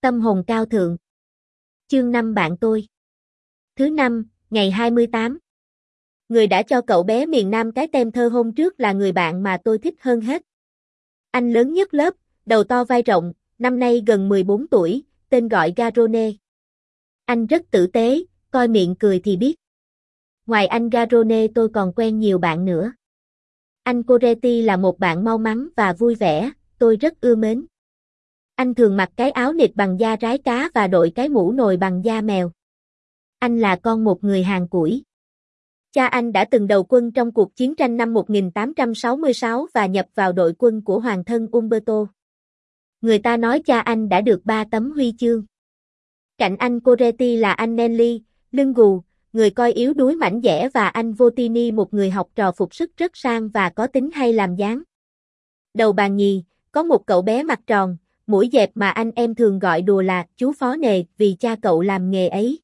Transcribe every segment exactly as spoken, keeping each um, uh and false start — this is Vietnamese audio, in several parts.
Tâm hồn cao thượng. Chương năm bạn tôi. Thứ năm, ngày hai mươi tám. Người đã cho cậu bé miền Nam cái tem thơ hôm trước là người bạn mà tôi thích hơn hết. Anh lớn nhất lớp, đầu to vai rộng, năm nay gần mười bốn tuổi, tên gọi Garone. Anh rất tử tế, coi miệng cười thì biết. Ngoài anh Garone tôi còn quen nhiều bạn nữa. Anh Coretti là một bạn mau mắn và vui vẻ, tôi rất ưa mến. Anh thường mặc cái áo nịt bằng da rái cá và đội cái mũ nồi bằng da mèo. Anh là con một người Hàn củi. Cha anh đã từng đầu quân trong cuộc chiến tranh năm một nghìn tám trăm sáu mươi sáu và nhập vào đội quân của hoàng thân Umberto. Người ta nói cha anh đã được ba tấm huy chương. Cạnh anh Coretti là anh Nelly, lưng gù, người coi yếu đuối mảnh dẻ và anh Votini một người học trò phục sức rất sang và có tính hay làm dáng. Đầu bàn nhì, có một cậu bé mặt tròn, mũi dẹp mà anh em thường gọi đùa là chú phó nề vì cha cậu làm nghề ấy.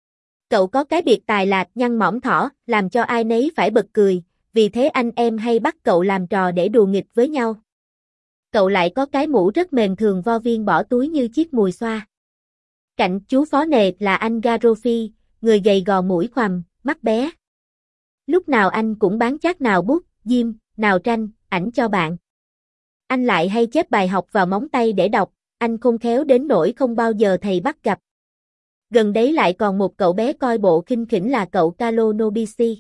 Cậu có cái biệt tài là nhăn mõm thỏ, làm cho ai nấy phải bật cười, vì thế anh em hay bắt cậu làm trò để đùa nghịch với nhau. Cậu lại có cái mũ rất mềm thường vo viên bỏ túi như chiếc mùi xoa. Cạnh chú phó nề là anh Garoffi, người gầy gò mũi khoằm, mắt bé. Lúc nào anh cũng bán chát nào bút, diêm, nào tranh, ảnh cho bạn. Anh lại hay chép bài học vào móng tay để đọc, anh khôn khéo đến nỗi không bao giờ thầy bắt gặp. Gần đấy lại còn một cậu bé coi bộ khinh khỉnh là cậu Carlo Nobisi.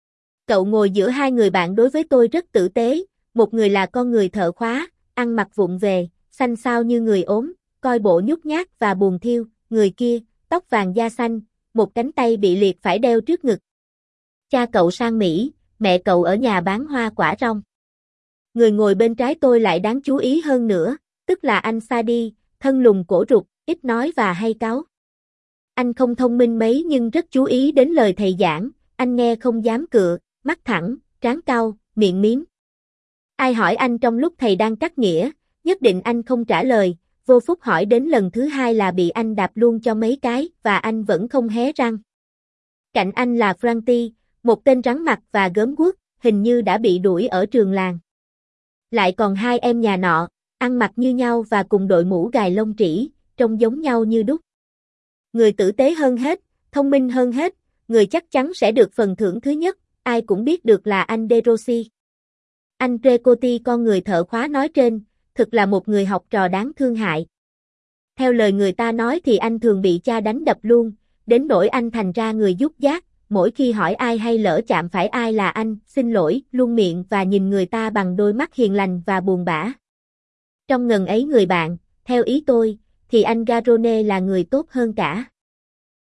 Cậu ngồi giữa hai người bạn đối với tôi rất tử tế, một người là con người thợ khóa, ăn mặc vụng về, xanh xao như người ốm, coi bộ nhút nhát và buồn thiêu, người kia, tóc vàng da xanh, một cánh tay bị liệt phải đeo trước ngực. Cha cậu sang Mỹ, mẹ cậu ở nhà bán hoa quả rong. Người ngồi bên trái tôi lại đáng chú ý hơn nữa, tức là anh Sadi, thân lùn cổ rụt, ít nói và hay cáu. Anh không thông minh mấy nhưng rất chú ý đến lời thầy giảng, anh nghe không dám cựa, mắt thẳng, trán cau, miệng miếm. Ai hỏi anh trong lúc thầy đang cắt nghĩa, nhất định anh không trả lời, vô phúc hỏi đến lần thứ hai là bị anh đạp luôn cho mấy cái và anh vẫn không hé răng. Cạnh anh là Franti, một tên rắn mặt và gớm guốc, hình như đã bị đuổi ở trường làng. Lại còn hai em nhà nọ, ăn mặc như nhau và cùng đội mũ gài lông trĩ, trông giống nhau như đúc. Người tử tế hơn hết, thông minh hơn hết, người chắc chắn sẽ được phần thưởng thứ nhất, ai cũng biết được là anh De Rossi. Anh Trecotti con người thợ khóa nói trên, thực là một người học trò đáng thương hại. Theo lời người ta nói thì anh thường bị cha đánh đập luôn, đến nỗi anh thành ra người dút dát, mỗi khi hỏi ai hay lỡ chạm phải ai là anh, xin lỗi, luôn miệng và nhìn người ta bằng đôi mắt hiền lành và buồn bã. Trong ngần ấy người bạn, theo ý tôi, thì anh Garone là người tốt hơn cả.